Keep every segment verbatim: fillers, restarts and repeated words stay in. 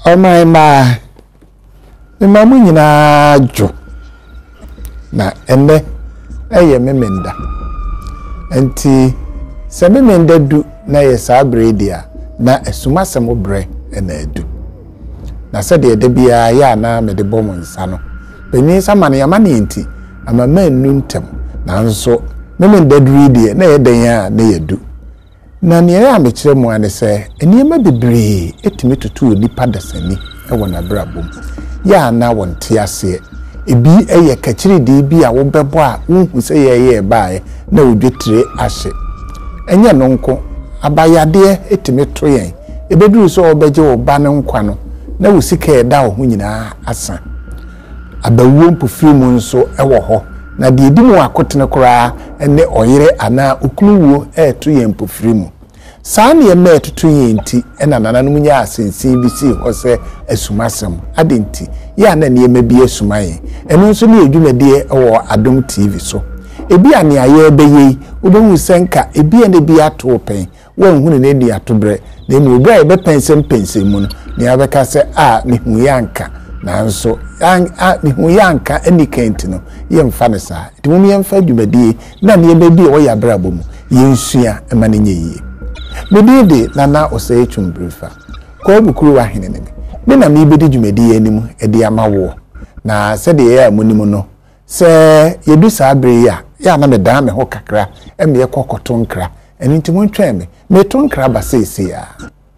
Oh my ma. The mamu nyina jo. Na ene eye memenda. Enti se memenda du na ye sabre dia na esuma semo bre ena edu. Na se de de bia ya na me de bom nsa no. Beni sama na yama ne enti ama manu ntem. Na nso memenda du dia na ye den ya na yedu. Na ne ya me kire mu ane se eniema bebre etimi tutu onipa dasani e wona brabom. Ya na wonte ase ebi eye kachiri de bi a wo bebo a unhu se ye ye baaye na odwetire ahye enye no nko abayade etime to yen ebeduru so obeje wo ba ne nkwa no na wo sika eda wo hu nyina asa abawo mpofiri mu nso ewo ho na de edi mu akotene kora ene oyere ana okunuwo eto yen mpofiri mu saa ne ye metutu yen nti ena nananum nya asensin bi si ho se asumasem adenti ya na ne bi asuma yen eno nso ne edwumade wo Adom T V so ebi ane aye beye obehu senka ebi ane bi ato pen won hunu ne ni atobre na emu obi aye be pensem pensem mu no ne abeka se a ne hu yanka na nso an a ne hu yanka eni kenti no ye mfa ne saa timu ye mfa dwumade na ne be bi wo ya brabo mu ye nsua ema ne nyeye medede nana oseye chumbrifa ko bukuru wa hene ne me na me bedi dwumade ye anim edi amawo na se de ye amunimu no se yedu sabre ya ya na me dan me ho kakra e me yekokoto nkra eni ntimu ntwen me me to nkra ba sese ya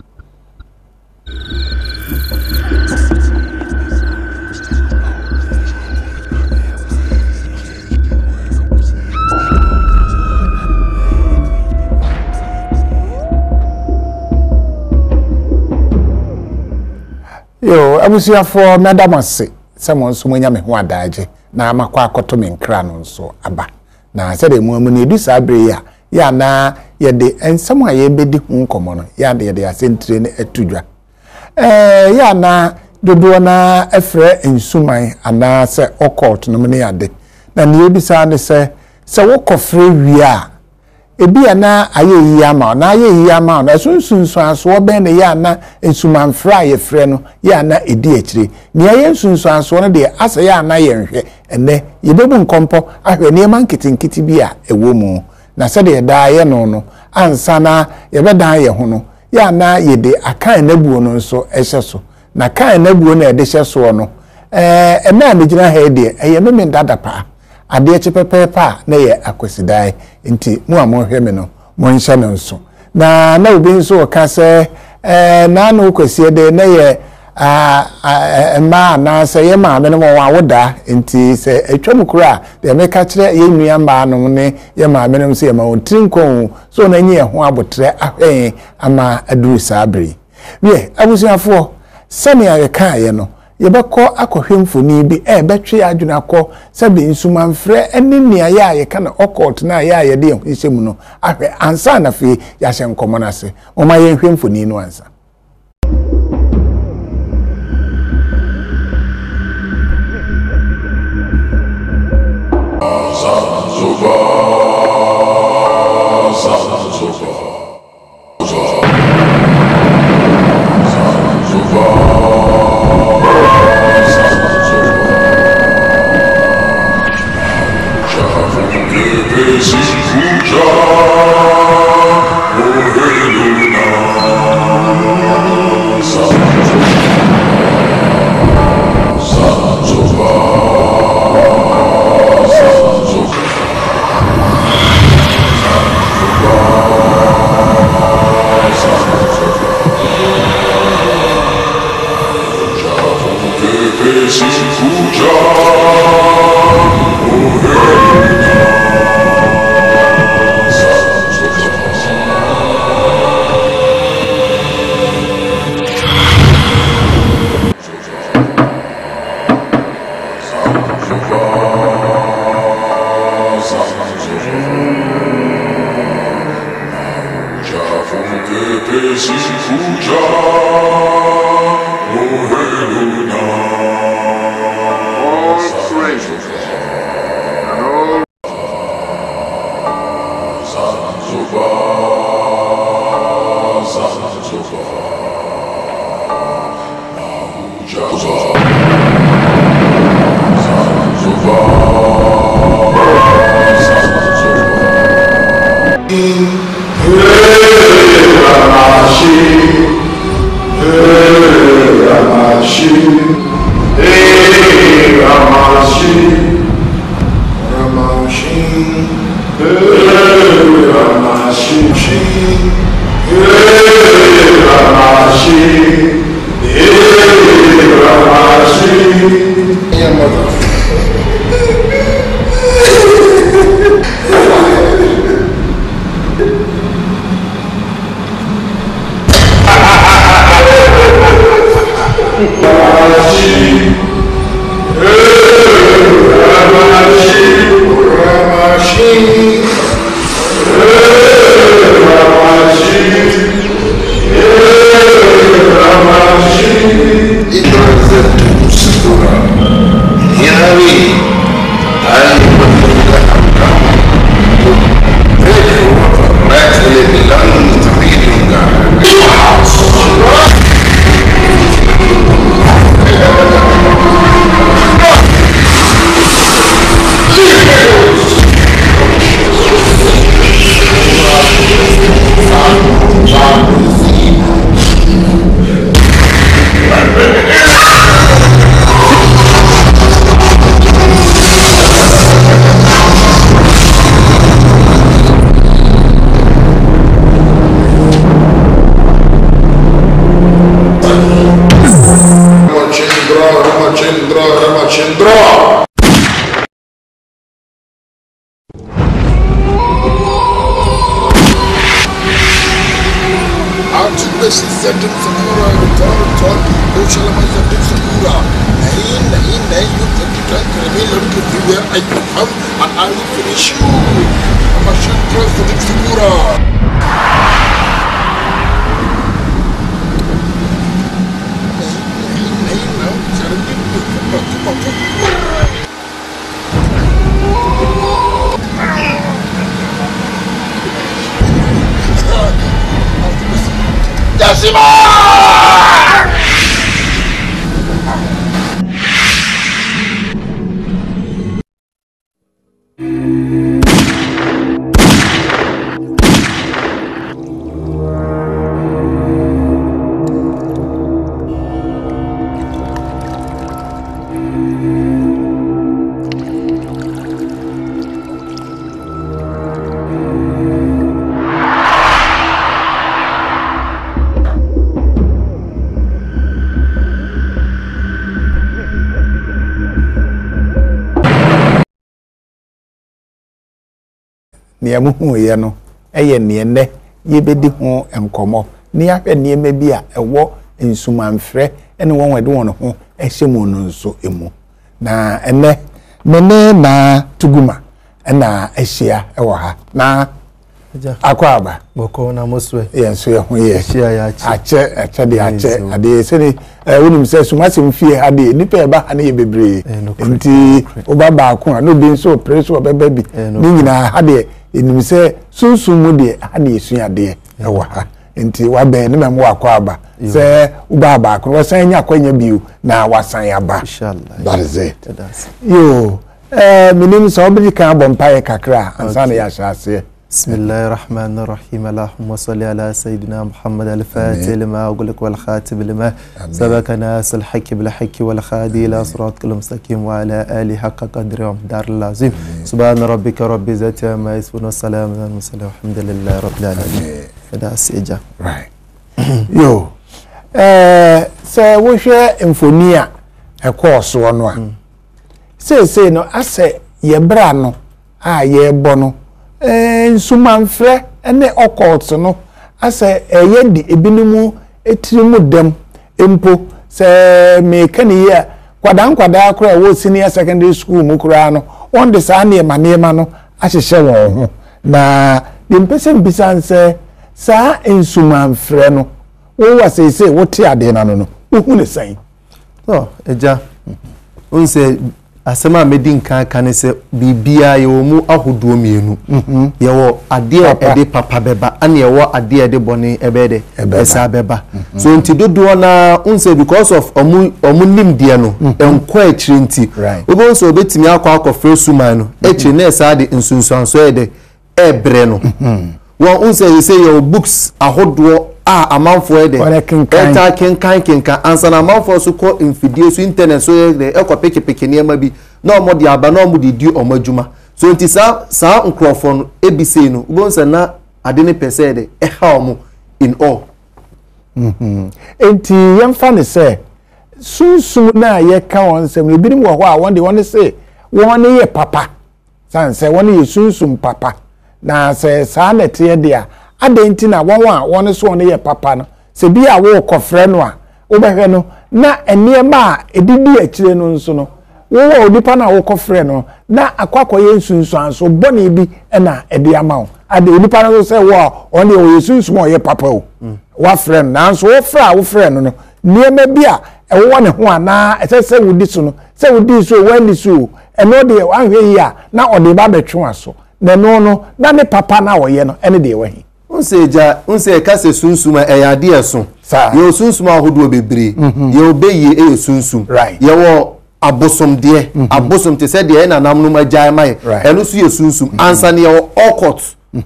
yo abusia for medamase semon so manya me ho adaje na amakwa akoto me nkra no nso aba na se de mu amu ne du sabre ya ya na ye de ensem a ye bedi hu nkomo no ya de ye de asentire ne atudwa eh ya na dodo na efre ensuman ana se okot no me ya de na ne ebisa ne se se wokofre wi a ebi ana aye yi ama na aye yi ama na sunsunsun aso oben ne ya na ensuman fra ye frɛ no ya na edi akire ne aye sunsun aso no de asa ya na ye nhwe ene ye bebu nkompo ahwe ne man kitinkiti bi a ewo mu na se de da ye no no ansa na ye bedan ye ho no ya na ye de akan na buo no nso ehye so na kan na buo na ede hye so no eh ena me gina ha de eye me ndada pa ade chepepepa na ye akosidai nti mu amohwe me no mo nhyɛ no nso na na obi nso ka se eh na na okosie de na ye a ma na se ye ma me no wa woda nti se atwam kura de me ka kire ye nua ma no ne ye ma me no se ye ma ontrinkon so na nyi ho abotre ahwen ama aduru sabri we abusuafo sami aye ka ye no yebekọ akohwemfoni bi e betwe adwuna akọ sabe nsuma mfre ene nia ya ye kana okot na ya ye de ehwehemu no ahwe ansa na fe ya hye nkomo na se o ma ye hwemfoni no ansa niamu hu ye no eye ne ne ye bedi ho enkomo ni ahwe niema bi a ewo nsumanfre ene won wede won ho ehye mu no nso emu na ene mene na tuguma ena ehia ewo ha na akwaba boko na moswe ye nso ye ho ye ehia ya ache ache ache de ache ade sene wonim se sumase mfie ha de nipa eba ha na ye bebre nti obaba akon no bi nso preso obeba bi ni nyina ha de enim se sunsumu de ha na esua de ewo ha nti wabe ne mem wakwaba se ubaba akon wasan nya kwanya biu na wasan aba inshallah that is it yo eh minim so obi kan bompa kakra ansa na ya shase بسم الله الرحمن الرحيم اللهم صل على سيدنا محمد الفاتح لما أقولك والخاتم لما سبق ناس الحق بالحق والخادي إلى صراطك المستقيم وعلى آله حق قدر ومقدار اللازم سبحان ربك رب العزة عما يصفون والسلام على المرسلين والحمد لله رب العالمين فدا سيجا right yo eh say wo hwe emfonia e course wono a say say no ase ye bra no a ye bo no eh nsumanfre ene occult no ase eye di ebinimu etirimu dem empo se me kaniye kwadan kwada akora wo senior secondary school mu kura no on de sa ne manema no ahyehye won ho na de mpese mbisanse sa nsumanfre no wo wase se wo te ade na no no wo ne san so eja unse asema medin kan kan se bibia ye wo mu ahodo mienu mhm ye wo ade ede papa beba ane ye wo ade ede bone ebede esa beba so nti dodo na unse because of omu omu nimde no enko akiri nti obo so obetimi akọ akọ fresuman no echi na esa de nsunsuanso ede ebre no wo unse ye say your books ahodo a amanfo ede eta kenkan kenkan ansa na amanfo so ko infidie so internet so ye ekọ peke peke ne ma bi na omodi aba na omodi di omadwuma so nti sa sa nkrofo no ebise no ubonsa na ade ne pese de e help in all mhm enti yemfa ne se sunsum na ye ka won sem le binim wo ho a won de won se won ne ye papa san se won ye sunsum papa na se sa na te de a adenti na won a won so won ye papa no se bi a wo kofre no a wo behwe no na eniema a edidi akire no nso no wo wo odipa na wo kofre no na akwakoye nsunsu anso boni bi na ede ama wo ade odipa no se wo on de wo sunsun o ye papa o wa friend na anso wo fra wo friend no niema bi a ewo ne ho ana esese wudi so no se wudi so wandi so eno de ahwe yi a na ode ba betwe aso na no no na ne papa na wo ye no ene de we hi unse ja unse ka se sunsum e ya de eso ye sunsum ahodo bebre ye obeye e sunsum ye wo abosom de abosom te se de na namnum agyae mai eno so ye sunsum ansa ne ye okot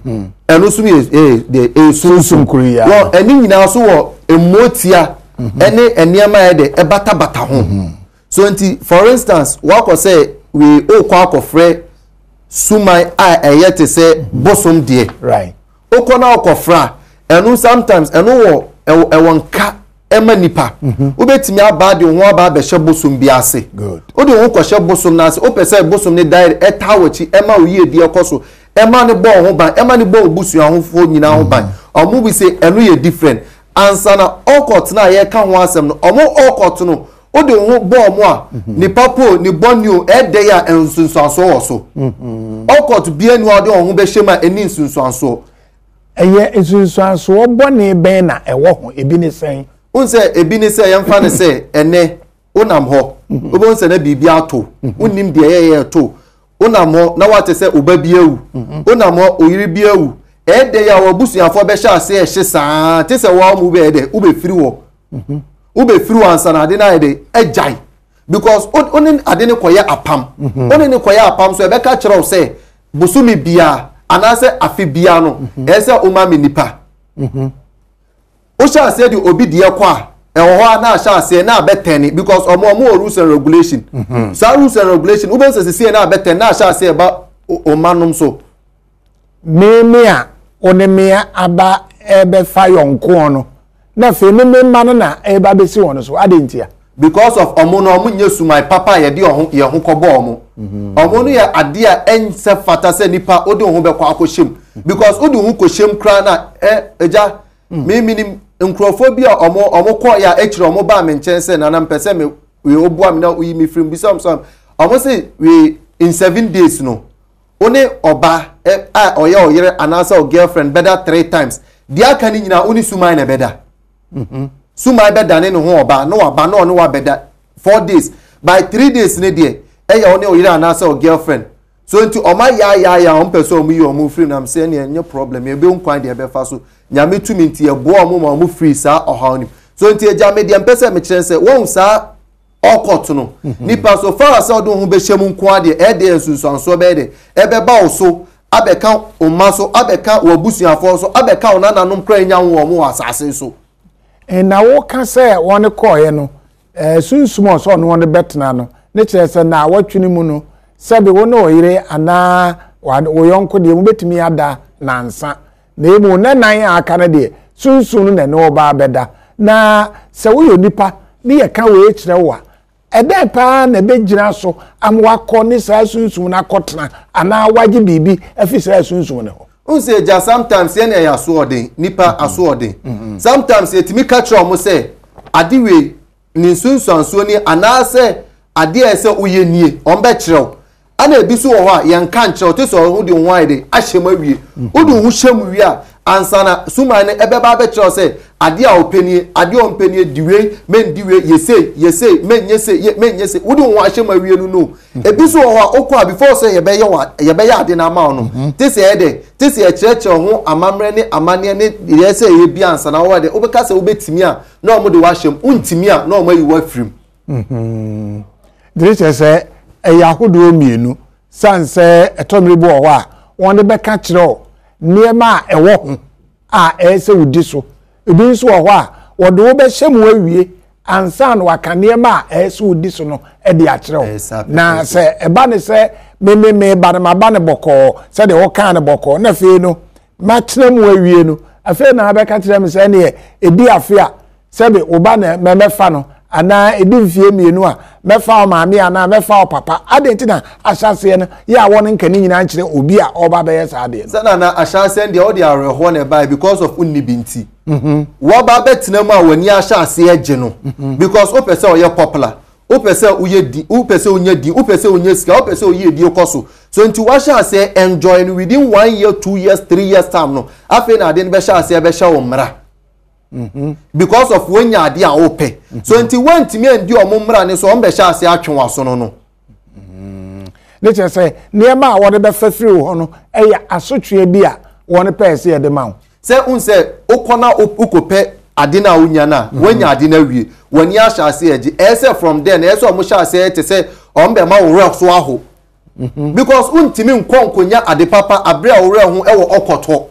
eno so ye e de e sunsum kuriya wo eni nyina so wo emotia ene eniema ye de e bata bata ho so nti for instance wa ko say we o kwa akofre sumai a eyete se bosom de right okona okofra enu sometimes enu wo ewonka ema nipa obetimi aba de ho aba be hye bosom bi ase good odi ho ko hye bosom na ase opese bosom ne dai etawachi ema oyi edi ekoso ema ne bo ho ban ema ne bo obusu ahofo nyina ho ban omu bi se enu ye different ansa na okot na ye ka ho asem no omu okot no odi ho bo omu a nipa po ni bonio ede ya ensunsu aso wo so okot bi enu odi ho be hye ma eni ensunsu aso eye ensunsuanso obone ben na ewo ho ebi ne sen unse ebi ne se yemfa ne se ene unam ho obo nse na bibi ato unim de ye ye to unam ho na wate se oba bi ewu unam ho oyiri bi ewu e de ya wo busuafo be sha se e hye saa te se wo mu be de ube firi wo ube firi wansa na ade na de ejai because onin ade ne koye apam onin ne koye apam so e be ka kire wo se busumi bia anase afibia no ese umami nipa mhm o sha say the obi de kwa e ho na sha say na beteni because omo omo rules and regulation so rules and regulation u be say say na beteni na sha say ba o manum so me me a onemia aba ebe fa yonko no na fe me me ma no na e ba be si won so adentia because of omo no omo nyesu my papa ye de ho ye ho kobo omo omo no ye ade a ense fata se nipa odi ho be kwa akoshem because odi ho koshem kra na eh eja me minim nkrofobia omo omo ko ya ekire omo ba me nchense na na mpese me we obu am na uyi me free bisam sam omo say we in seven days no one oba eh, ah oye oyere anasa o girlfriend better three times dia kan nyina oni sumai na beda mhm sumai beda ne ho oba no oba no no wa beda four days by three days ne de eya one oyere anasa o girlfriend so nti oma ya ya ya on person omu yi omu free na am say ne enye problem e be nkwan de be fa so nyame tumi nti e bo omu ma omu free sa ohawni so nti eja me de mpese me kire se won sa okot no nipa so far as odun hu be hyem nkwan de e de ensunsanso be de e be ba oso abeka umma so abeka wabusuafo so abeka onananom kra nya wo omu asase so e na wo ka se won ko ye no eh sunsumo so no won betna no ne kire se na watwini mu no sabe won oyire ana wo yonko de mu betimi ada nansa na emu na nan aka na de sunsun na no ba beda na se wo yo nipa ne ye ka we kire wa ede pa na be gira so amwa ko ni sa sunsun na kotena ana waje bibi afisa sunsun ne ho unse ja sometimes ye na ya so odin nipa aso odin sometimes etimi ka kire omo se adiwe ni sunsun so ni ana se ade ese uye nie on be kire ana ebiso wo ho a yan kan kire to so ho de ho aide ahyem awie odu ho hyem wie a ansana suma ne ebe ba be kire se ade a openie ade o openie diwe men diwe yese yese men yese men yese odu ho ahyem awie no no ebiso wo ho a okwa before say ye be ye wa ye be ye ade na ma no tese ede tese e kire kire ho amamre ne amane ne yese ye bi ansana wo de obeka se obetimi a na omo de wa hyem untimi a na omo yi wa firim mhm dire se eya hodo mienu sanse etomri bo ho a won de beka kire niema a ewo ho a ese wudi so ebi nso ho a wodo wo be hyemu awie ansa na waka niema a ese wudi so no e de a kire na se eba ne se me me me ba na ba ne boko se de wo kan ne boko na fe no ma kire mu awie no afi na abeka kire me se ne edi afi a sebe oba na memefa no ana edi mfie mienu a mefa o maami ana mefa o papa adenti na ahyase no ya won nkani nyina nkire obi a oba be yesa ade no sana na ahyase ndi o de areho na bai because of unibinti mhm wo ba betina mu a wani ahyase age no because o pese o ye popular o pese o ye di o pese o nya di o pese o nya sika o pese o ye di okoso so nti wa ahyase enjoy within one year two years three years time no afi na ade no be ahyase be hye wo mra mhm because of when ya ade a ope so nti wantimi andi o mumra ne so o be ahyase atwenwa so no no ne che say niema a wode be fafiri ho no eya asotwe bi a won pese ye de ma se unse ukona ukope ade na unya na wanya ade na wie wani ahyase eji ese from there na ese o mo hyase te se o mbe ma wo so aho because untimi nkonkonya ade papa abre a wo ho e wo okoto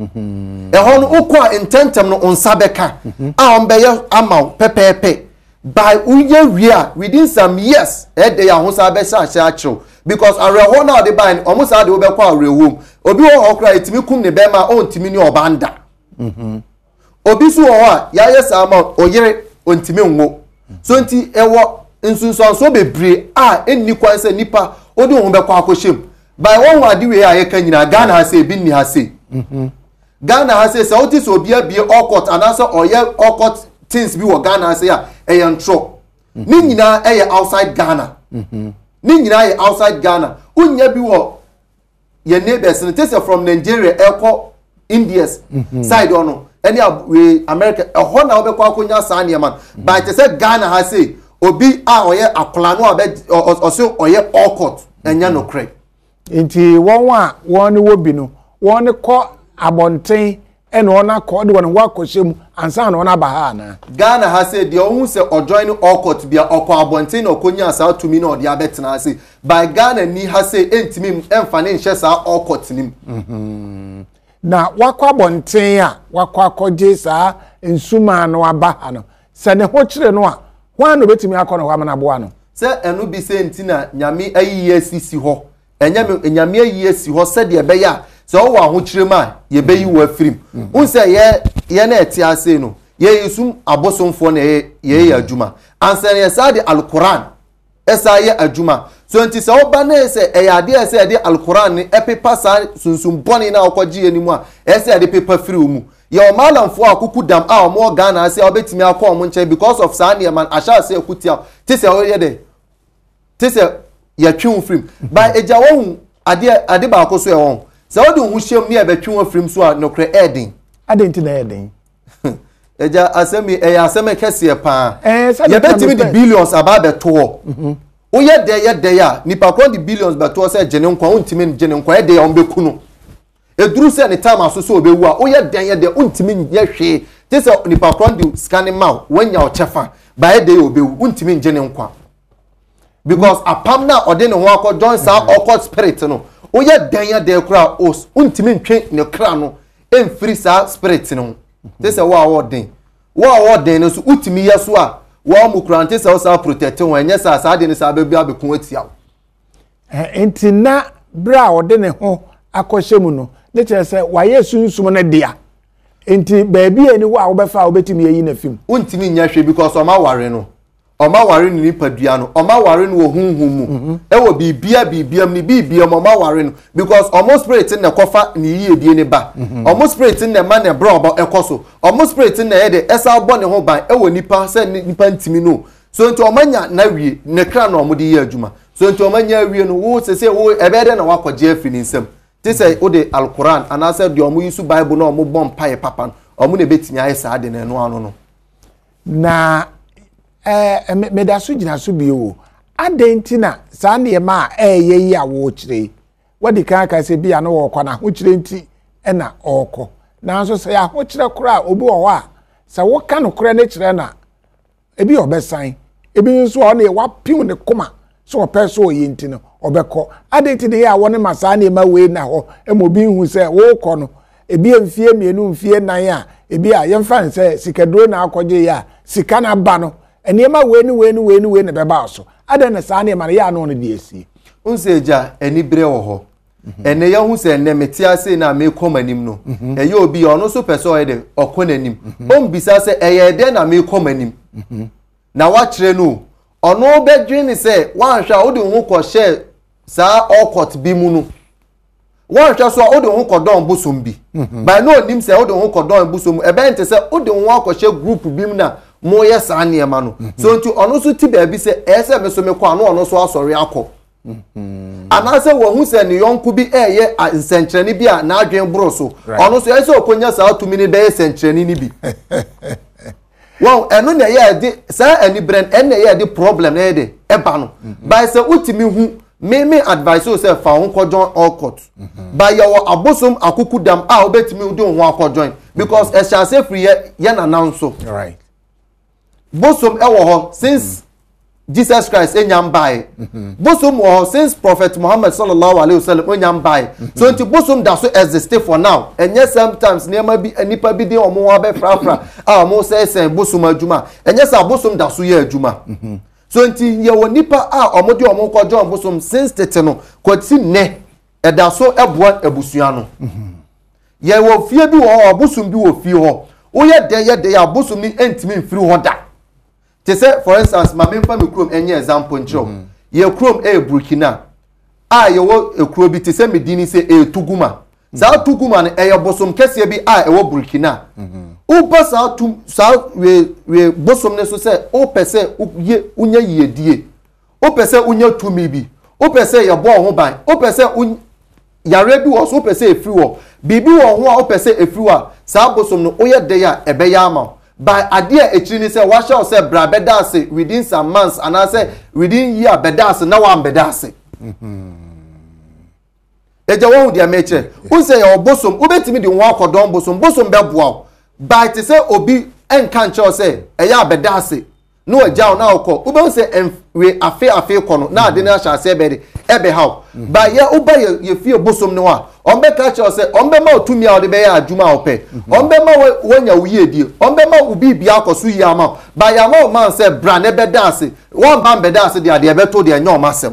mhm e ho no ukwa intentem no unsabeka a o mbe ye ama pepepe by uye wie a within some years e de ya ho sa be sha sha achiro because areho na de ban omo sa de wo be kwa arehom obi wo okra etimi kum ne be ma ontimi ni obanda mhm obi su wo a ya yesa ma oyere ontimi nwo so nti ewo nsunso so bebre a enni kwanse nipa odi wo be kwa akoshem by one wadi we a ye kan nyina Ghana ha se bi ni ha se mhm Ghana ha se so oti so bia bia okot anasa oye okot things bi wo Ghana ha se ya e yantro ni nyina e outside Ghana mhm ni nyina ye outside Ghana unya bi wo ye neighbors ne tese from Nigeria eko Indians side ono any we America e ho na obekwa akonya sa ne man but tese Ghana ha say obi a oye akola no obe oso oye okot enya no kre nti won wa won wo bi no won ko abonten ene ona ko de won wa kohyem ansa na ona ba ha na Ghana ha say de ohun se ojoin okot bia okọ abonten na okonya sa tumi na ode abetena say by Ghana ni ha say entimi emfa ne nhye sa okot nim mhm na wakọ abonten a wakọ akọje sa nsuma no aba ha no se ne ho kire no a hwan no betimi akọ no hwa na bo ano se enu bi se ntina nyame ayiye sisi ho enyame nyame ayiye si ho se de be ya se o wa ho kire ma ye be yi wa firim unse ye ye na eti ase no ye yesum abosomfo na ye ye adwuma ansan ye sa de alquran esa ye adwuma so nti se oba na ese e ya de ese e de alquran ni epepa sa sunsum boni na okoji animu a ese e de pepa firi mu ye o malamfo akuku dam a o mo Ghana ase obetimi akọ o mo nche because of sa na man asha ase akutia ti se o ye de ti se ye twin firim by eja won ade ade ba akoso e won se o de hu hyem ni e be twin firim so a no kre edin adenti na edin eja asemi e asemi kese pa eh ye betimi di billions aba be to mhm o ye de ye de ya nipa kon di billions be to se gene nkwa untimi gene nkwa e de ya on be kunu eduru se ne time aso so obewu a o ye de ye de untimi ye hwe te se nipa kon di scanning mouth wanya o chefa ba e de obewu untimi gene nkwa because apam na ode ne ho akọ John sa occult spirit no o ye de ye de kra os untimi ntwe ne kra no emfiri sa spirit no te se wa wo den wa wo den no so utimi yeso a wa mu kurante se o sa protect won enye sa sa de ne sa ba bia be kun atia eh enti na bra ode ne ho akohyemu no ne che se wa yesunsum ne dia enti ba bia ni wo a wo be fa wo betimi yi na fim untimi nya hwe because o ma ware no o ma ware ni nipadua no o ma ware no wo hunhum mu e wo bibia bibiam ni bibia mo ma ware no because almost spirit na kofa ni yie die ne ba almost spirit na ma na bra obo ekoso almost spirit na ye de esa bo ne ho ban e wo nipa se nipa ntimi no so nti o manya na wie ne kra na o mo de ye adwuma so nti o manya wie no wo sese wo ebe de na wakoje afiri ni nsam ti se o de alquran ana se de o mo yusu bible na o mo bom paye papa o mo ne betimi aye sa de na no ano no na eh me da so gina so bi o adenti na sa ne ma eh ye yi a wo kire wadi kan ka se bia no wo kwa na ho kire nti e na okọ na so se ya ho kire kora obi wo a se wo ka no kora ne kire na ebi obesan ebi nso o na wa piu ne koma so o pe so o yi nti no obekọ adenti ne ya wo ne masa ne ma we na ho e mo bi hu se wo kọ no ebi emfie mienu mfie nan a ebi a yemfa nse sikaduro na akọje ya sika na ba no enema we ni we ni we ni we ne beba so ada na sa ne ma ya no no de esi unseja eni bre wo ho ene ya hu se ne metia se na me komanim no eye obi ono so pese o de okonanim on bisa se eye de na me komanim na wa kire no ono bedwin se wan hwa odi hu ko share sa okot bi mu no wan hwa so odi hu ko don bosom bi by no nim se odi hu ko don bosom e be nte se odi hu akọ group bi mu na mo ye sa ne ma no so nti ono so ti ba bi se e se me so me kwa no ono so asori akọ anase wo hu se ne yonku bi eye nsenkyereni bi a na adwen bro so ono so e se okonya sa atumi ni be nsenkyereni ni bi wow eno na ye de sa ani brand en na ye de problem na de e ba no by se utimi hu me me advice o se fa ho kojon okot by your abosom akukudam a obetimi udi ho akojon because e sha say free ye na nanso right bosom e wo ho since Jesus Christ enyam bai bosom wo ho since Prophet Muhammad sallallahu alaihi wasallam enyam bai so nti bosom da so exist for now enye sometimes niam bi anipa bi de omo wa be frafra ah mo say say bosom adwuma enye sa bosom da so ye adwuma so nti ye wo nipa a omo de omo ko John bosom since tete no kwati ne e da so eboa abusua no ye wo fie bi wo bosom bi wo fie ho wo ye de ye de ya bosom ni entimi mfiri ho da. Te say for instance ma memfa me krom enye example nchiro ye krom e Burkina a ye wo ekro bi te say medini say e Tuguma za Tuguma ne e bosom kese bi a e wo Burkina u pa sa tu sa we we bosom ne so say o pese ye unya yedie o pese unya tumi bi o pese ye bo ho ban o pese yare bi wo so pese efri wo bibi wo ho a o pese efri wa sa bosom no o ye de ya e be ya ama by idea echiri ni say what shall say bra bedase within some months and I say within year bedase na wan bedase mhm eje won dia meche who say your bosom ubetimi di won akodon bosom bosom beboa by te say obi enka nche say eya bedase no eja na okọ ube say we afi afi kono na ade na sha say be ebe how by ye uba ye fie bosom no a ombe ka che say ombe ma otumi a ode be ya adwuma ope ombe ma wonya wuye die ombe ma ubi bia akoso yi ama by ya ma man say bra ne be dance one ban be dance de ade be to de nya o masem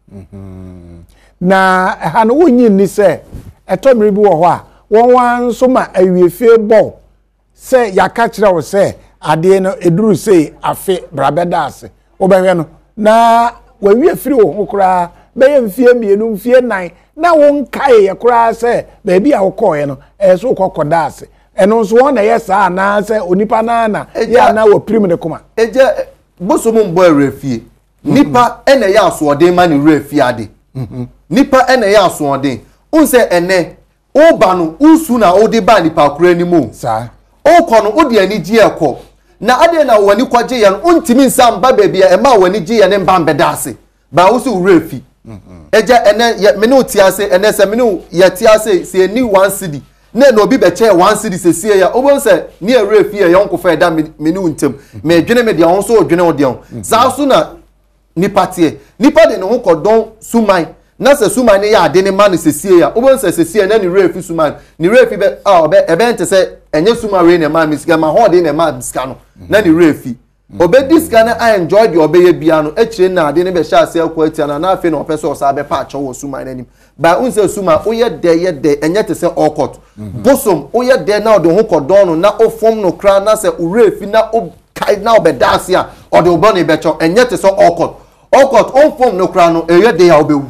na ha no wonyi ni say eto mere bi wo ho a won wan so ma awie fie bo say yaka kire wo say ade no eduru say afi bra be dance wo be hwe no na wawie firi wo kura be ye mfie mienu mfie nan na won kai ye kura se ba bi a wo koye no e so kokoda ase eno so won na ye sa na se onipa na na ya na wo prim ne kuma eje bosom mbo arefie nipa ene ya asoden ma ne refie ade nipa ene ya asoden unse ene oba no usu na odi ba nipa kura ni mu sa okọ no odi ani ji ekọ na ade na wani kwaje ya untimi nsam ba bebia e ma wani ji ya ne mba mbedase ba usu refie eja ene me no tiase ene se me no ye tiase se ni one city na no bi be che one city se sie ya obo se ni ere fie ya onko fa da me no ntem me dwene me de on so dwene o de on sa so na ni patie nipa de no ho kodon suman na se suman ne ya ade ne ma no se sie ya obo se se sie na ni refi suman ni refi be ah be e be ente se enye suman we ne ma misika ma ho de ne ma misika no na ni refi obedi scan I enjoy the obeye bia no echire na ade ne be sha ase akwa atia na na afi na opese o sa be pa acho wo suma nanim ba unse suma oye de ye de enye te se okot bosom oye de na ode ho kodon no na ofom no kra na se urefi na o kai na obedase a ode obo na be cho enye te se okot okot ofom no kra no eye de ya obewu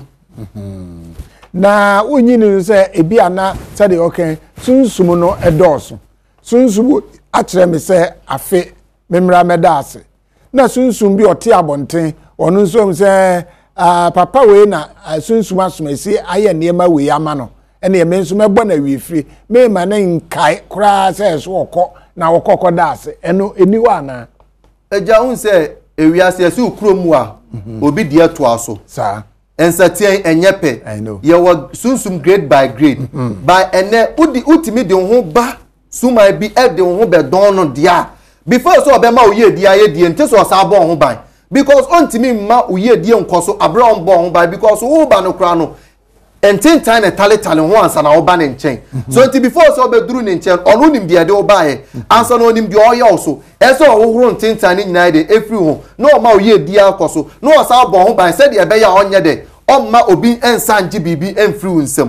na unyi ni se ebi ana se de okay sunsum no edoso sunsum a kire me se afi memra medase na sunsum bi ote abonten onu nso se papa we na sunsum asomasi aye niema we ama no ene ye mensum ebo na wiefiri me ma na nkai kura se so okọ na okọkọ dase eno eniwa na eja hun se ewiase se ukromu a obi die to aso sa ensatien enyepe ye wo sunsum grade by grade by ene udi utimi de ho ba suma bi e de ho be don no dia before so obema uye di aye di ente so sa bo ho ban because ontimi ma uye di nkoso abra on bo ho ban because wo ba no kra no enten time tale tale ho ansa na wo ba ne nchen so enti before so obeduru ne nchen onu nim de de wo ba ye ansa no nim de oye oso e so wo huru enten time nyina de efri ho no ma uye di akoso no sa bo ho ban se de ebe ya onye de omma obi ensanje bibi enfri unsem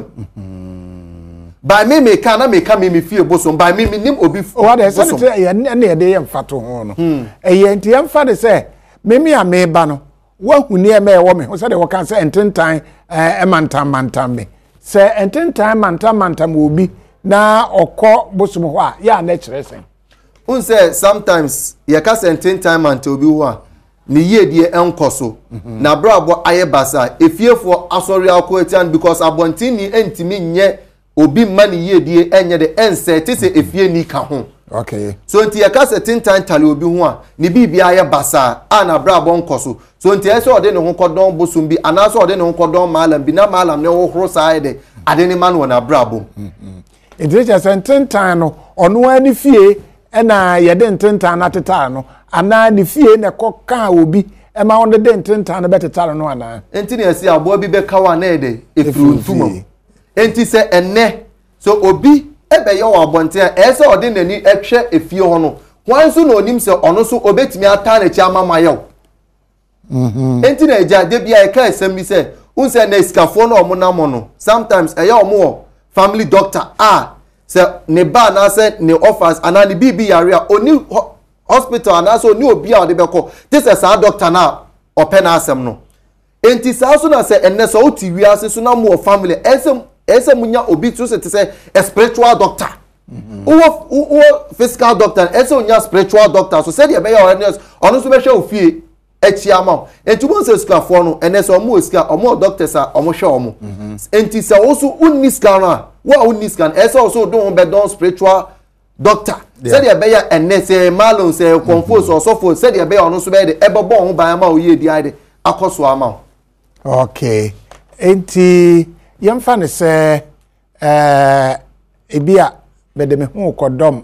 by me me ka na me ka me me fie bosom by me me nim obi what dey say na na dey yem fato ho no eh enti yem fa de say me me a me ba no wa huni e me wo me ho say de wo kan say ententan eh mantam mantam me say ententan mantam mantam obi na okọ bosom ho a ya na kire sen un say sometimes ye ka say ententan mantam obi ho a ni ye die enkoso na brabo aye basa efiefo asori akoetian because abontin ni entimi nye obi mani ye die enye de ense ti se efie ni ka ho okay so nti ye ka say tintan tale obi ho a ni bibia aye basa a na brabo nkoso so nti ese ode ne ho kodon bosum bi anaso ode ne ho kodon malam bi na malam ne ho horo saa de ade ne man wona brabo nti je say tintan no ono ani fie ena ye de tintan na teta no ana ni fie na koka obi e ma wonde de tintan na beteta no ana enti ne ase abo bi be kawa na ede efiruntumo enti se enne so obi ebe ye wo abonte e se ode nani ehwe efie ho no hwan so na onim se ono so obetimi ata na chi amama yew mhm enti na eja de bia e ka esem bi se unse na iskafo no omo na mo no sometimes e ye omo family doctor ah se ne ba na se ne offers ana ni bibi yare a oni hospital ana so ni obi a ode beko this is a doctor na open asem no enti sa so na se enne so oti wi ase so na mo family esem esem munya obi to se say a spiritual doctor wo wo physical doctor esem unya spiritual doctor so say de be ya ono so be hwe ofie echi ama enti bo se ska fo no enne so mo ska omo doctors a omo hwe omo enti se wo so unni ska na wo unni ska esem so do be don spiritual doctor said ya be ya enne se malon se confuse or so for said ya be ya ono so be de ebobo ho ban ma oye di ade akoso ama okay enti yemfa ne se eh ebia be de me hu kodom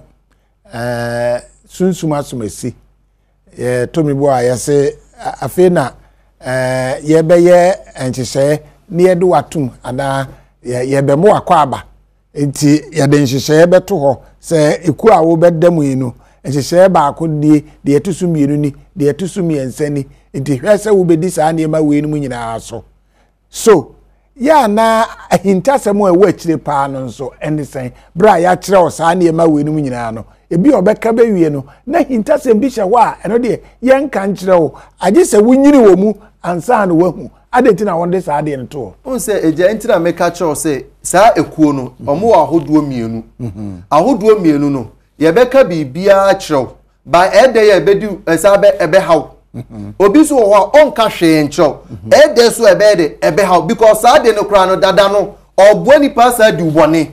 eh sunsuma asomasi eh tomi bo a yese afi na eh ye be ye enchise ne ye do watum ana ye be mo akwa aba enti ye de enchise be to ho se eku a wo bedam yi no enchise ba akodi de etusu mienu ni de etusu miensa ni enti hwese wo bedi saa ne ma we ni mu nyina so so ya na ahintasem a wa kire pa no nso ene sen bra ya kire o saa ne ma we ni mu nyina no ebi obeka be wie no na hintasem bi hye ho a eno de yen kan kire o age se wunyiri wo mu ansa na wahu adenti na wonde saa de nto on se eja enti na meka kire o se saa ekuo no omo ahoduo mienu mhm ahoduo mienu no ye beka bibia kire ba ede ye bedu esa be ebe haw obi so ho onka hwe ncho e de so ebe de ebe ha because sa de no kra no dada no obuani pasa di ubone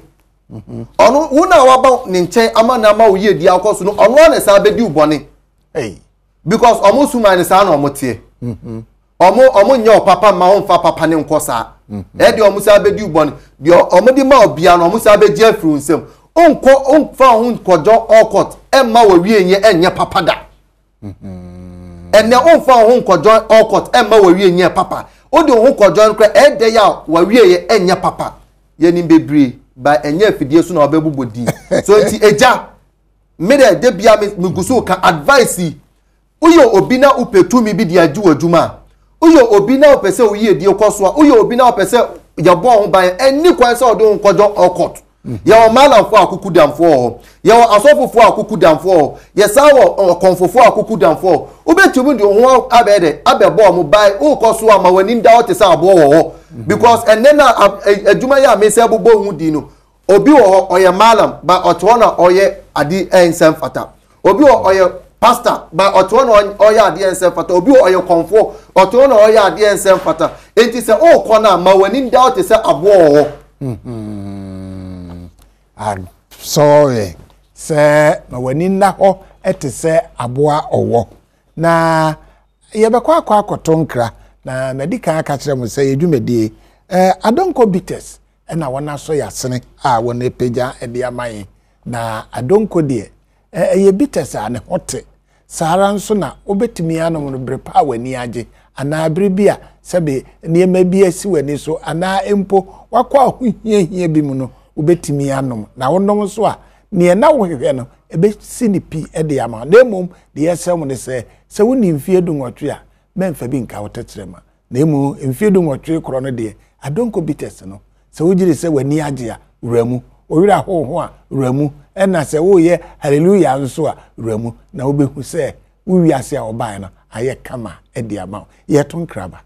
onu una waba ni nchen ama na ma oye di akoso no onu na sa be di ubone hey because omo suma ni sa na omo tie mhm omo omo nya papa ma on fa papa ne nkosa e de omo sa be di ubone bi omo di ma obia no omo sa be dia fru nsem onko onfa hun kojo okot e ma wo wie enye enye papa da mhm ene onfa ho nkojon okot emma wa wie nya papa odi ho nkojon kra e de ya wa wie ye enya papa ye ni bebre ba enya afidie so na obebobodi so nti eja me de de bia me guso ka advice uyo obi na upetu mi bi di aju adwuma uyo obi na opese uyi edi okoso uyo obi na opese yabo ho ban eni kwan se odi nkojon okot ya o malamfo akuku damfo ya o asofofo akuku damfo ya sawo konfofo akuku damfo obetumu ndi ho abede abebo mo bai o koso ama wani nda o te sa abo wo because enena adwuma ya me se abubo hu di no obi wo oye malam ba oto na oye adi ensem fata obi wo oye pastor ba oto na oye adi ensem fata obi wo oye konfo oto na oye adi ensem fata enti se o kona ma wani nda o te sa abo wo I'm sorry se ma wani na ho ete se aboa owo na ye be kwa kwa akotonkra na medical aka kire mo se edwumedie eh adonko bitters na wona so yasene a wona peja e de amaye na adonko de eh ye bitters ane hote sara nso na obetimi anom no brepa wani age ana bribia sebe niema bi asi wani so ana empo wakwa ahohie hie bi mu no ubetimi anom na wonom so a ne na wohwehwe no ebe sinipi e de ama na emom de yesem ne se se woni mfie du nwotwe a memfa bi nka wotetrema na emu mfiedu nwotwe kro no de adonko bites no se wogire se wani age a wuramu owira hoho a wuramu ena se wo ye hallelujah nso a wuramu na obehu se wo wiase a oban no aye kama e de ama ye to nkraba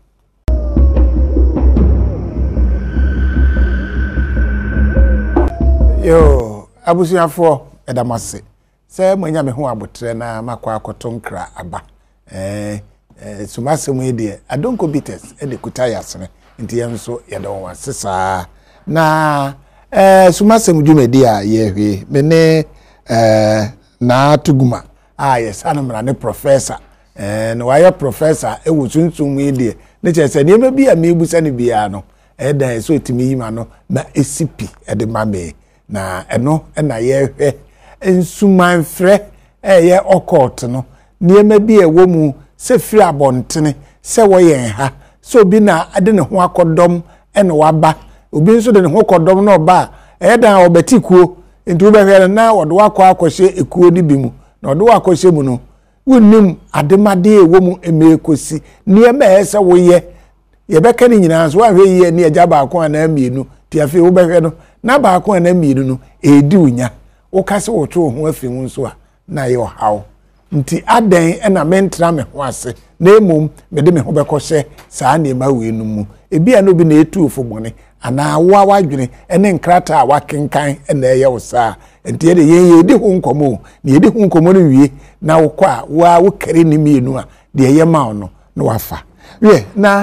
yo abusuafo edamase se mwanya me ho abotre na makwa akoto nkra aba eh eh sumasem e de adonko bites e de kuta yasene nti yenso ye de won sesa na eh sumasem dwumedi a ye hwe me ne eh na tuguma ah yes anamra ne professor eh no waya professor e wo sunsun e de ne chese ne ma bia me busa ne bia no e da so timi yima no na esipi e de mame na eno na ye hwe ensumanfre eye okot no niema bi ewo mu se firi abontene se wo yen ha so bi na ade ne ho akodom ene waba obi nso de ne ho kodom na oba e dan obetikuo nti wo behwe na wo de wakọ akọhye ekuo ni bi mu na wo de wakọhye mu no wonnim ademade ewo mu emekosi niema ese wo ye ye beka ni nyina so wa hwe ye ni eja ba akọ na mienu ti afi wo behwe no na ba akọ na mienu no edi unya wo kase wo to ho afi mu nso a na ye hawo nti adan ena mentra me ho ase na emom me de me ho bekọhye saa na ema we nu mu ebi a no bi na etu ofobone ana wa wadwene ene nkrata a wakenkan ena ye wo saa nti ye de ye de ho nkomo na ye de ho nkomo no wie na wo kwa wa wo kare ni mienu a de ye ma ono na wafa we na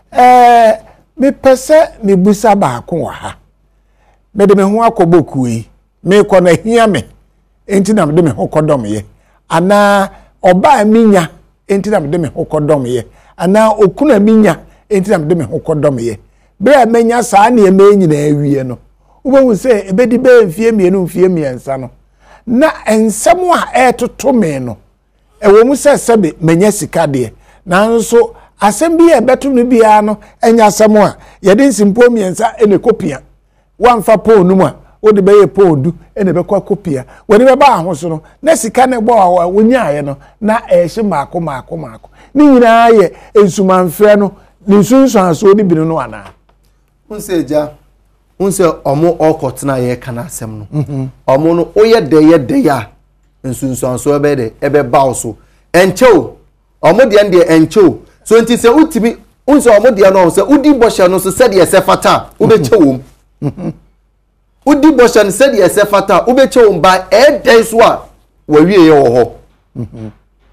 eh me pese me busa ba ko wa ha me de me ho akoboku yi me ko na hia me enti na me de me ho kodom ye ana oba minya enti na me de me ho kodom ye ana okuna minya enti na me de me ho kodom ye bere menya saa na eme nyina awie no wo se ebedi be mfie mienu mfie miensa no na ensem a etoto me no ewo mu se sebe menya sika de na nso asem bi e beto no bia no enya asem a ye de nsimpo miensa ene kopia wamfa po nu mu a wo de beye po du ene be kwa kopia woni be ba ahoso no na sika ne gbo a wonyaye no na ehye maako maako maako ni nyina ye ensumanfre no ni sunsun aso ni binu no ana unse ja unse omo okotena ye kana asem no mhm omo no oye de ye de ya ensunsun aso be de ebe ba so enchew omo de ende enchew so nti se utimi unse omo de no se udi bosha no so se de se fata ube chewom mhm udi bosha no se de se fata ube chewom ba e den so a wa wie ye wo ho mhm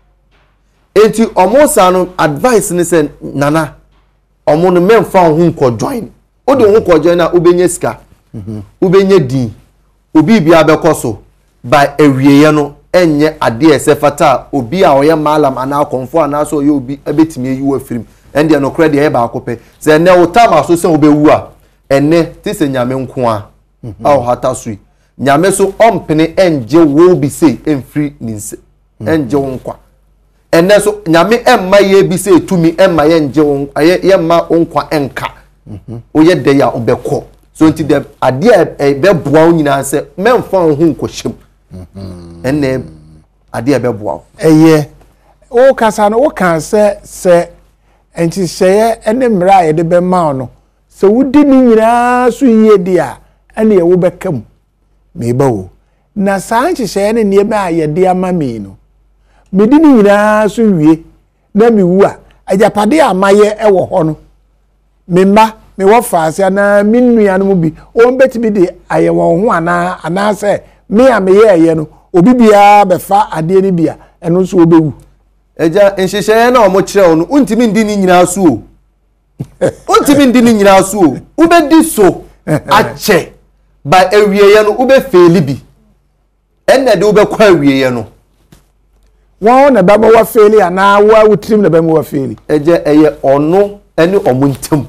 enti omo sa no advice ni se nana omo no memfa ho nko join odi ho nko join na ubenye sika mhm ubenye din obi bia abekoso ba ewieye no enye ade ese fata obi a oye malam ana konfo ana so oye obi ebetimi eyiwa firim ende no credit e ba akope se ne utama so se obewu a enne ti se nyame nko a aw hata sui nyame so ompene enje wo bi se emfri ninse enje wonkwa enne so nyame emma ye bi se tumi emma ye enje won ye emma wonkwa enka oye de ya obekọ so nti de ade e be boa nyina se memfa ho nkohyem enne ade e be boa eye o kasa no o kan se se enti seye ene mra ye de be ma no se wudi ni nyina so yie dia ene ye wo bekam me ba wo na sanchi seye ne ne ba ye de ama me no me di ni nyina so wie na me wu a ajapade amaye e wo ho no me ma me wo faase na me nua no bi o betimi de aye won ho ana ana se me a me ye ye no obi bia be fa ade ni bia eno so obewu eja enhyehyeye na omo kire wo no untimi ndi ni nyina so o untimi ndi ni nyina so o ubedi so ache ba ewieye no ube feli bi enne de ube kwa ewieye no won na ba mo wa feli ana wa wutrim na ba mo wa feli eja eye ono ene omo ntam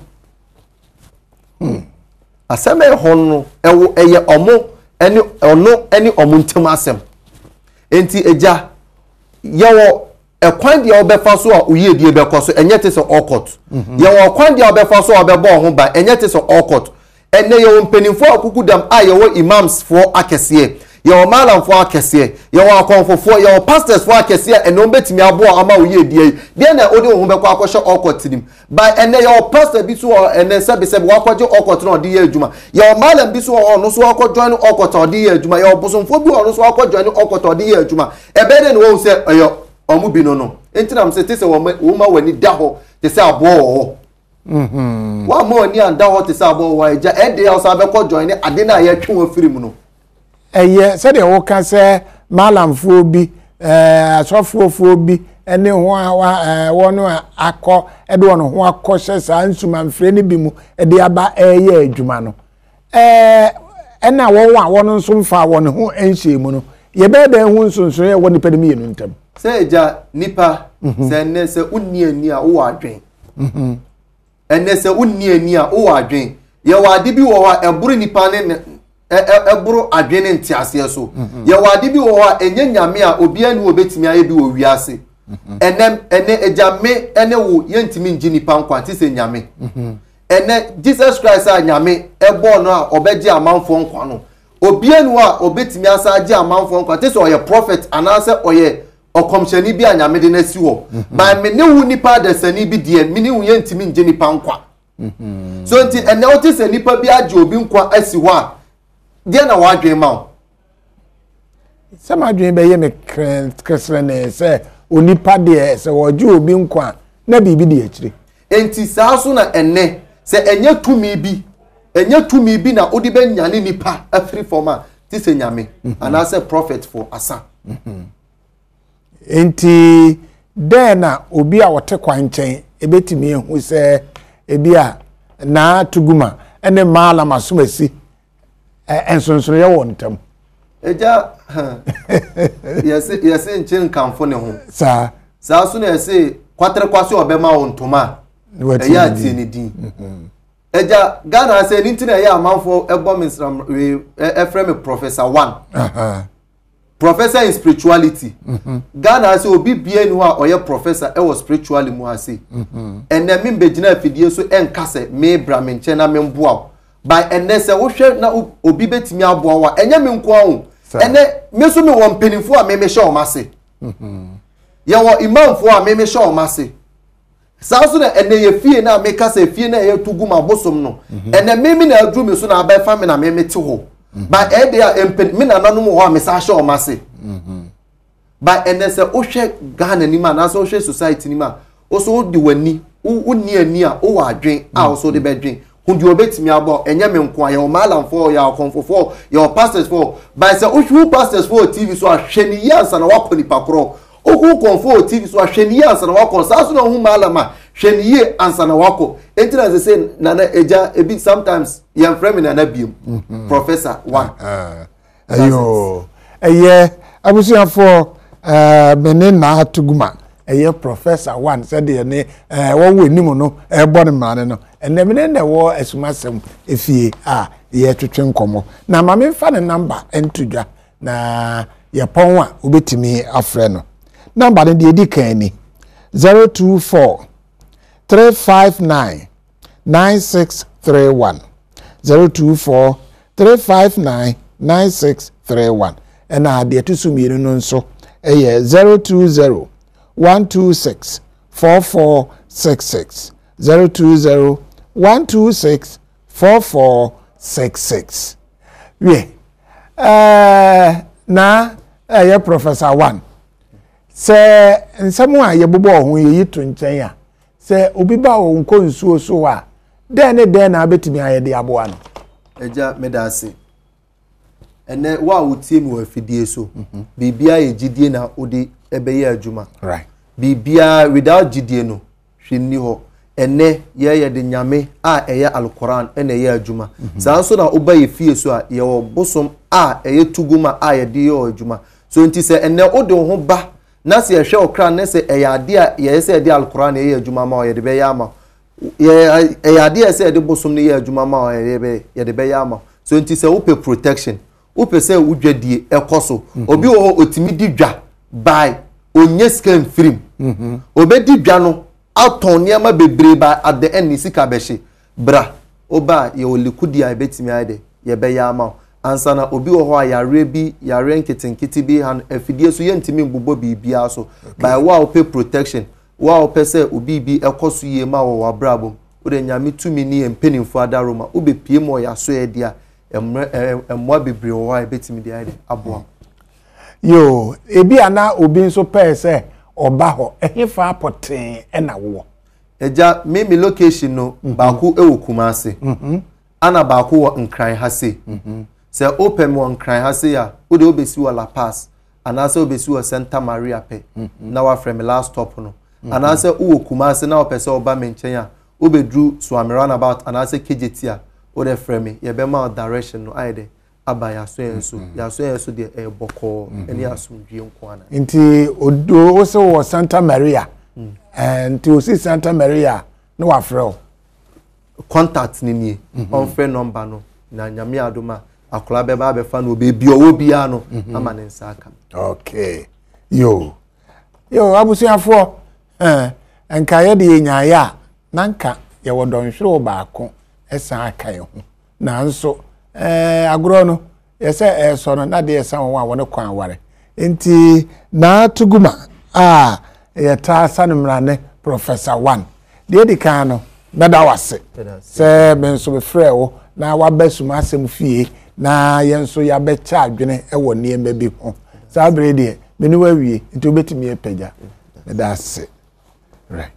hmm aseme hono ewo eye omo ene ono ene omo ntam asem enti eja yewo ekwan dia obefa so a oye die bekoso enye te so okot yewo kwan dia obefa so obebo ho ba enye te so okot ene yewo mpenimfo akukudam a yewo imams fo akese Your malam for akese, your akonfofo, your pastors for akese and no betimi abo ama oye die. Then na odi ohun be kwa akosho okot nim. By and your pastor bi so and sabe sabe wa kwaje okot no de adwuma. Your malam bi so no so akọ join okot de adwuma. Your bosomfo bi no so akọ join okot de adwuma. E be de no say ayo omu bi no no. Enti na mse tese wo ma wani da ho tese abo ho. Mhm. Wa mo ni anda ho tese abo wa eja e de house abekọ join ade na ye twe wo firi mu no. Eye se de wo ka se malamfo bi eh asofofo bi ene ho wono akọ ede wono ho akọ hye sa nsuma mfre ne bi mu ede aba eye adwuma no eh ena wo wa wono nso mfa wono ho enhye mu no ye be be hu nsonso ye woni pede mi ntam se eja nipa se ne se unni ani a wo adwen mhm ene se unni ani a wo adwen ye wa ade bi wo ha eburu nipa ne eburu adwene ntiase so ye wade bi wo ha enye nyame a obi ani obetimi aye bi wo wiase enem ene ejame ene wo yentimi ngi nipa nkwa ti se nyame ene Jesus Christ a nyame ebo no a obeje amanfo nkwa no obi ani a obetimi asa age amanfo nkwa ti se oye prophet anase oye okomshani bi anyame de na si wo ba me ne wu nipa de sani bi de me ne wu yentimi ngi nipa nkwa so nti ene o ti se nipa bi age obi nkwa asi ho a dia na wadwen ma sama dwen be ye me kresre ne se onipa de se woje obi nkwa na bibi de akire enti saa so na enne se enye tumi bi enye tumi bi na odi be nyane nipa afri forma ti se nyame ana se prophet for asa enti de na obi a wote kwanchen ebetimi ehu se ebi a na tuguma ene mala masumasi ensonso ye won tam eja yesi yesi nchin kanfo ne ho sa sa so na yesi kwatre kwase obema wontoma e ya tie ne din eja Ghana se ni ntina ya amanfo ebo misram efrem professor one aha professor in spirituality Ghana se obi bia ni ho a oye professor e wo spiritually mu ase enne me begina afidie so enkase me bra me nche na me mboa by enese wo hwe na obi betimi aboa wa enye me nko ahu ene meso me won penifo a me me hye o mase mhm ye wo imamfo a me me hye o mase saso na ene ye fie na me kasa fie na ye tugu ma bosom no ene me me na adru me so na aba fa me na me me te ho by e de a empen me na nanom ho a me sa hye o mase mhm by enese wo hwe Ghana ni ma na so hwe society ni ma o so di wani wo ni ani a wo wa adwen a o so de bedwen hundi obetimi abo enye me nko aye o malam for ya konfofo your pastors for by say who pastors for T V so ahwani yansa na wakoni pakro oku konfo T V so ahwani yansa na wakon saso na hu malama hwani ye ansa na wako entina ze say na na eja ebi sometimes yan frame na na biem professor one ayo eye abusia for eh menen na tuguma eye professor one said de ne eh won we nimu no e bo ne mane no ene me ne wo asumasem efie a ye twetwe nkomo na ma me fa ne number entudwa na ye pon a obetimi afre no number ne de edi kan ni zero two four three five nine nine six three one zero two four three five nine nine six three one ena de tusumire no nso eye zero two zero one two six four four six six zero two zero one two six four four six six. We uh na eh professor one. Se nsemu a ye bobo ho ye to nchen a se obi ba wo nko nsuo so a den ne den na betimi aye de aboa no. Eja medase. Ene wa wotie mi wa fidie so. Bibia ye gidie na odi ebeye adwuma. Right. Bibia without gidie no hwenni ho. Ene ye ye de nyame a eye alquran ene ye adwuma. Sa so na oba ye fie so a ye wo bosom a eye tuguma a ye de ye adwuma. So nti se ene ode ho ba na se ye hwe okra na se eye ade a ye se de alquran ye adwuma ma ye de be ya ma. Ye eye ade se de bosom ne ye adwuma ma ye be ye de be ya ma. So nti se wo pe protection upe se udwadie ekoso obi wo otimi di dwa by onye scam film mhm obedi dwa no aton niam bebre ba at the end sika behye bra oba ye olikudi a betimi ade ye be ya ma ansa na obi wo ho a yare bi yare nkitenkiti bi han afidie so yentimi mbobo bibia so by wa ope protection wa ope se obi bi ekoso ye ma wo wabrabo wo de nyame tumi ni empenimfo adaroma wo be pie mo ya so e dia emwa bebre wo ha betimi dia ide aboa yo ebi ana obi nso pe se oba ho ehefa apoten e na wo eja me me location no baako e wo Kumase mhm ana baako wo Nkran ha se mhm se open one Nkran ha se ya wo de obesi wo La Paz ana se obesi wo Santa Maria pe na wa from last stop no ana se wo Kumase na opese oba menchen ya obedru Swami about ana se K J T a wo de frame ye be ma direction no aide aba ya so enso ya so enso de e boko eni asumdwie nko ana nti odo wo se wo Santa Maria and to see Santa Maria no afro contact ni ni on friend number no na nyame adoma akola be ba be fa no be bi owo bia no ama ne nsa aka okay yo yo abusuafo eh enka ye de nyaaya nanka ye wodonhwere baako esa aka ye ho na nso eh agro no ye se eh so no na de esa won a won kwan ware enti na tuguma ah ye ta sanumrane Professor one de di kan no beda wase se ben so be frɛ wo na wabasuma asem fie na yenso ya be cha adwene e wo ne ma bi ho sa bre de me ni wawie nti obetimi epagya me da se right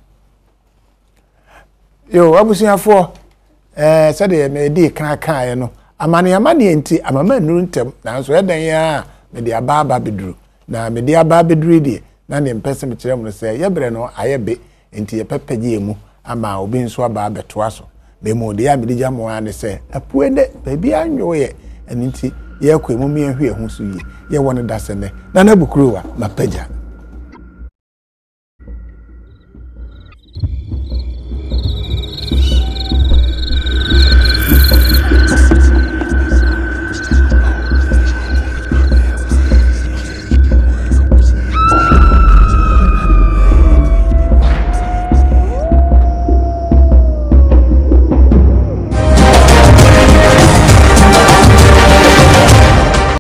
yo abusuafo eh se de me di kan kan ye no amane amane enti amama nuru ntem na so edan ya me de aba aba beduru na me de aba beduru de na ne mpese me kire mu se ye bre no ayebe enti ye pepagye mu ama obi nso aba abeto aso na emu de ya me de jamo ane se apuede baby anwo ye enti ye kwemu me ehwe ho so ye ye won da se ne na na bukuru wa mapaja